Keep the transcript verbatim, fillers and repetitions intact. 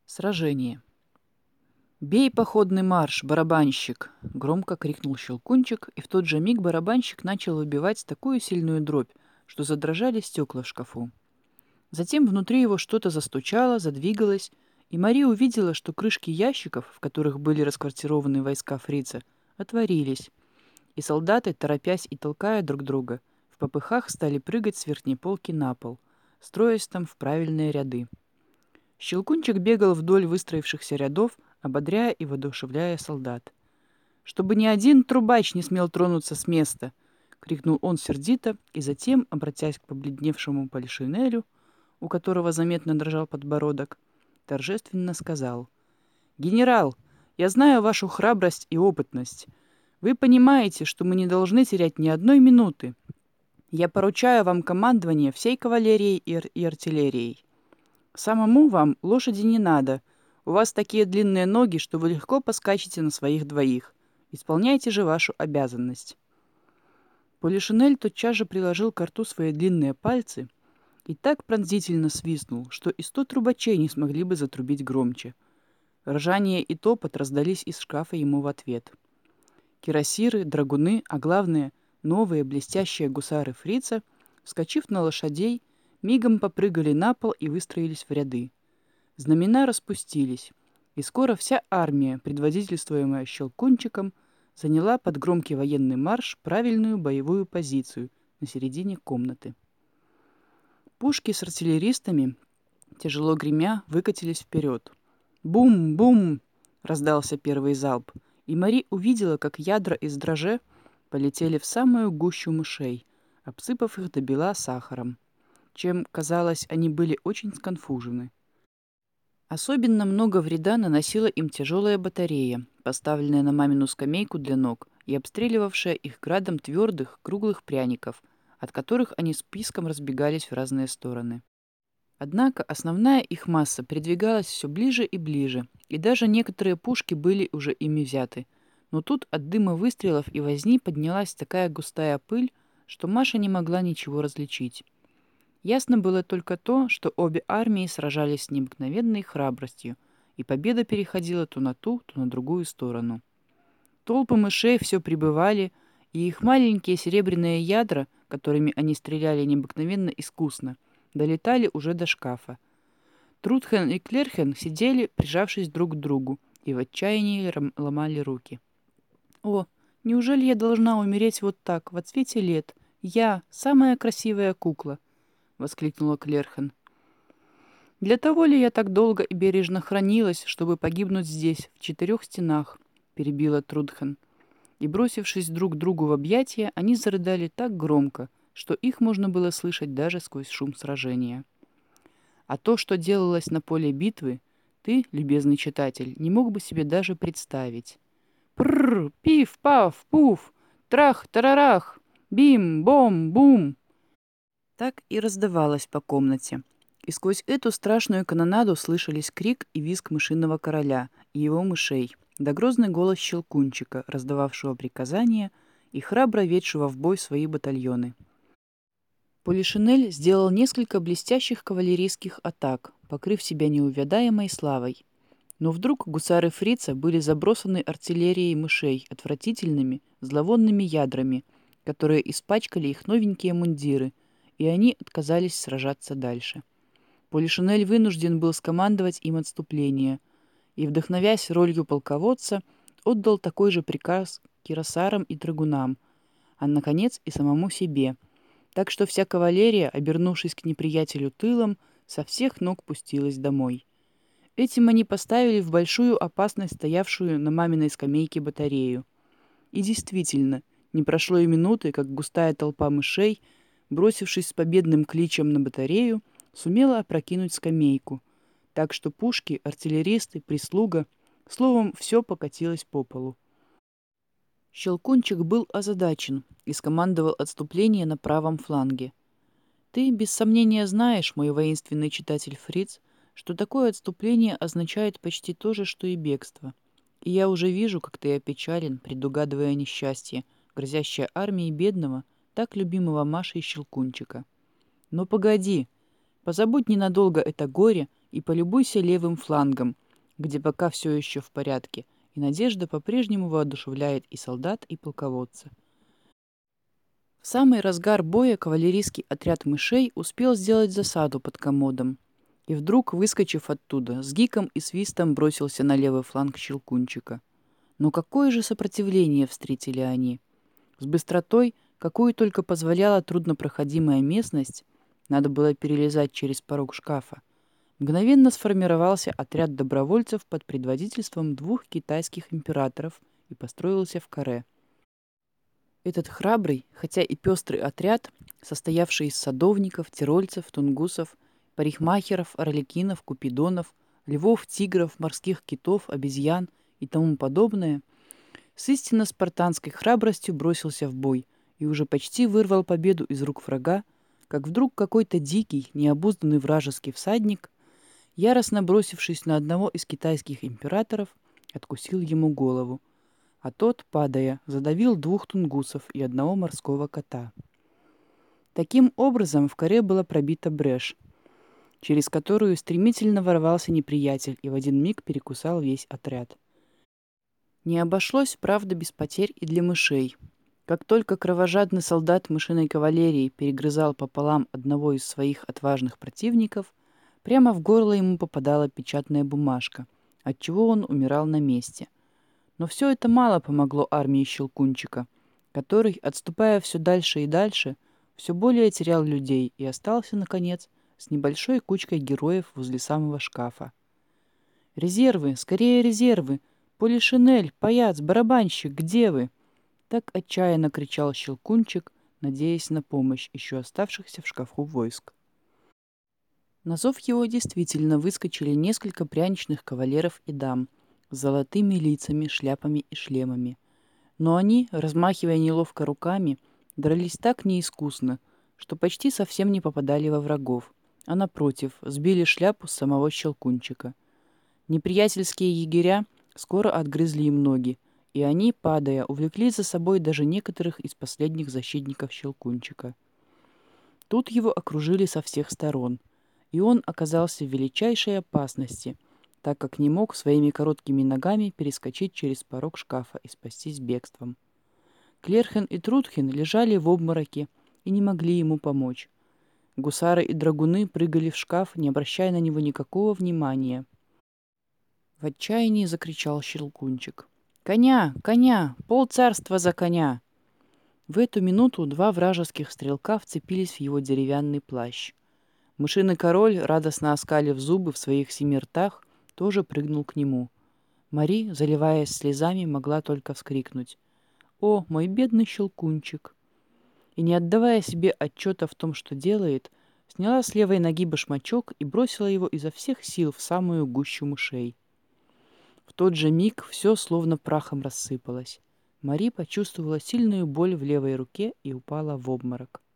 Сражение. «Бей походный марш, барабанщик!» — громко крикнул Щелкунчик, и в тот же миг барабанщик начал выбивать такую сильную дробь, что задрожали стекла в шкафу. Затем внутри его что-то застучало, задвигалось, и Мария увидела, что крышки ящиков, в которых были расквартированы войска фрица, отворились, и солдаты, торопясь и толкая друг друга, в попыхах стали прыгать с верхней полки на пол, строясь там в правильные ряды. Щелкунчик бегал вдоль выстроившихся рядов, ободряя и воодушевляя солдат. «Чтобы ни один трубач не смел тронуться с места!» — крикнул он сердито, и затем, обратясь к побледневшему Полишинелю, у которого заметно дрожал подбородок, торжественно сказал: «Генерал, я знаю вашу храбрость и опытность. Вы понимаете, что мы не должны терять ни одной минуты. Я поручаю вам командование всей кавалерией и, ар- и артиллерией. Самому вам лошади не надо. У вас такие длинные ноги, что вы легко поскачете на своих двоих. Исполняйте же вашу обязанность». Полишинель тотчас же приложил к рту свои длинные пальцы и так пронзительно свистнул, что и сто трубачей не смогли бы затрубить громче. Ржание и топот раздались из шкафа ему в ответ. Кирасиры, драгуны, а главное, новые блестящие гусары фрица, вскочив на лошадей, мигом попрыгали на пол и выстроились в ряды. Знамена распустились, и скоро вся армия, предводительствуемая Щелкунчиком, заняла под громкий военный марш правильную боевую позицию на середине комнаты. Пушки с артиллеристами, тяжело гремя, выкатились вперед. «Бум-бум!» — раздался первый залп, и Мари увидела, как ядра из дроже полетели в самую гущу мышей, обсыпав их до бела сахаром, чем, казалось, они были очень сконфужены. Особенно много вреда наносила им тяжелая батарея, поставленная на мамину скамейку для ног и обстреливавшая их градом твердых, круглых пряников, от которых они списком разбегались в разные стороны. Однако основная их масса передвигалась все ближе и ближе, и даже некоторые пушки были уже ими взяты. Но тут от дыма выстрелов и возни поднялась такая густая пыль, что Маша не могла ничего различить. Ясно было только то, что обе армии сражались с необыкновенной храбростью, и победа переходила то на ту, то на другую сторону. Толпы мышей все прибывали, и их маленькие серебряные ядра, которыми они стреляли необыкновенно искусно, долетали уже до шкафа. Трудхен и Клерхен сидели, прижавшись друг к другу, и в отчаянии рам- ломали руки. «О, неужели я должна умереть вот так, в отсвете лет? Я, самая красивая кукла!» — воскликнула Клерхен. «Для того ли я так долго и бережно хранилась, чтобы погибнуть здесь, в четырех стенах?» — перебила Трудхен. И, бросившись друг другу в объятия, они зарыдали так громко, что их можно было слышать даже сквозь шум сражения. А то, что делалось на поле битвы, ты, любезный читатель, не мог бы себе даже представить. Прррр, пиф, паф, пуф, трах-тарарах, бим-бом-бум. Так и раздавалось по комнате. И сквозь эту страшную канонаду слышались крик и визг мышиного короля и его мышей, да грозный голос Щелкунчика, раздававшего приказания и храбро ведшего в бой свои батальоны. Полишинель сделал несколько блестящих кавалерийских атак, покрыв себя неувядаемой славой. Но вдруг гусары фрица были забросаны артиллерией мышей отвратительными, зловонными ядрами, которые испачкали их новенькие мундиры, и они отказались сражаться дальше. Полишинель вынужден был скомандовать им отступление, и, вдохновясь ролью полководца, отдал такой же приказ кирасарам и драгунам, а, наконец, и самому себе, так что вся кавалерия, обернувшись к неприятелю тылом, со всех ног пустилась домой. Этим они поставили в большую опасность стоявшую на маминой скамейке батарею. И действительно, не прошло и минуты, как густая толпа мышей, бросившись с победным кличем на батарею, сумела опрокинуть скамейку, так что пушки, артиллеристы, прислуга, словом, все покатилось по полу. Щелкунчик был озадачен и скомандовал отступление на правом фланге. Ты, без сомнения, знаешь, мой воинственный читатель Фриц, что такое отступление означает почти то же, что и бегство. И я уже вижу, как ты опечален, предугадывая несчастье, грозящее армии бедного, так любимого Машей Щелкунчика. Но погоди, Позабудь ненадолго это горе и полюбуйся левым флангом, где пока все еще в порядке, и надежда по-прежнему воодушевляет и солдат, и полководца. В самый разгар боя кавалерийский отряд мышей успел сделать засаду под комодом. И вдруг, выскочив оттуда, с гиком и свистом бросился на левый фланг Щелкунчика. Но какое же сопротивление встретили они! С быстротой, какую только позволяла труднопроходимая местность, надо было перелезать через порог шкафа, мгновенно сформировался отряд добровольцев под предводительством двух китайских императоров и построился в каре. Этот храбрый, хотя и пестрый отряд, состоявший из садовников, тирольцев, тунгусов, парикмахеров, орликинов, купидонов, львов, тигров, морских китов, обезьян и тому подобное, с истинно спартанской храбростью бросился в бой и уже почти вырвал победу из рук врага, как вдруг какой-то дикий, необузданный вражеский всадник, яростно бросившись на одного из китайских императоров, откусил ему голову, а тот, падая, задавил двух тунгусов и одного морского кота. Таким образом в каре была пробита брешь, через которую стремительно ворвался неприятель и в один миг перекусал весь отряд. Не обошлось, правда, без потерь и для мышей. Как только кровожадный солдат мышиной кавалерии перегрызал пополам одного из своих отважных противников, прямо в горло ему попадала печатная бумажка, отчего он умирал на месте. Но все это мало помогло армии Щелкунчика, который, отступая все дальше и дальше, все более терял людей и остался, наконец, с небольшой кучкой героев возле самого шкафа. «Резервы! Скорее резервы! Полишинель, паяц, барабанщик, где вы?» Так отчаянно кричал Щелкунчик, надеясь на помощь еще оставшихся в шкафу войск. На зов его действительно выскочили несколько пряничных кавалеров и дам с золотыми лицами, шляпами и шлемами. Но они, размахивая неловко руками, дрались так неискусно, что почти совсем не попадали во врагов, а напротив, сбили шляпу с самого Щелкунчика. Неприятельские егеря скоро отгрызли им ноги, и они, падая, увлекли за собой даже некоторых из последних защитников Щелкунчика. Тут его окружили со всех сторон, и он оказался в величайшей опасности, так как не мог своими короткими ногами перескочить через порог шкафа и спастись бегством. Клерхен и Трутхен лежали в обмороке и не могли ему помочь. Гусары и драгуны прыгали в шкаф, не обращая на него никакого внимания. В отчаянии закричал Щелкунчик: «Коня! Коня! Полцарства за коня!» В эту минуту два вражеских стрелка вцепились в его деревянный плащ. Мышиный король, радостно оскалив зубы в своих семи ртах, тоже прыгнул к нему. Мари, заливаясь слезами, могла только вскрикнуть: «О, мой бедный Щелкунчик!» И, не отдавая себе отчета в том, что делает, сняла с левой ноги башмачок и бросила его изо всех сил в самую гущу мышей. В тот же миг все словно прахом рассыпалось. Мари почувствовала сильную боль в левой руке и упала в обморок.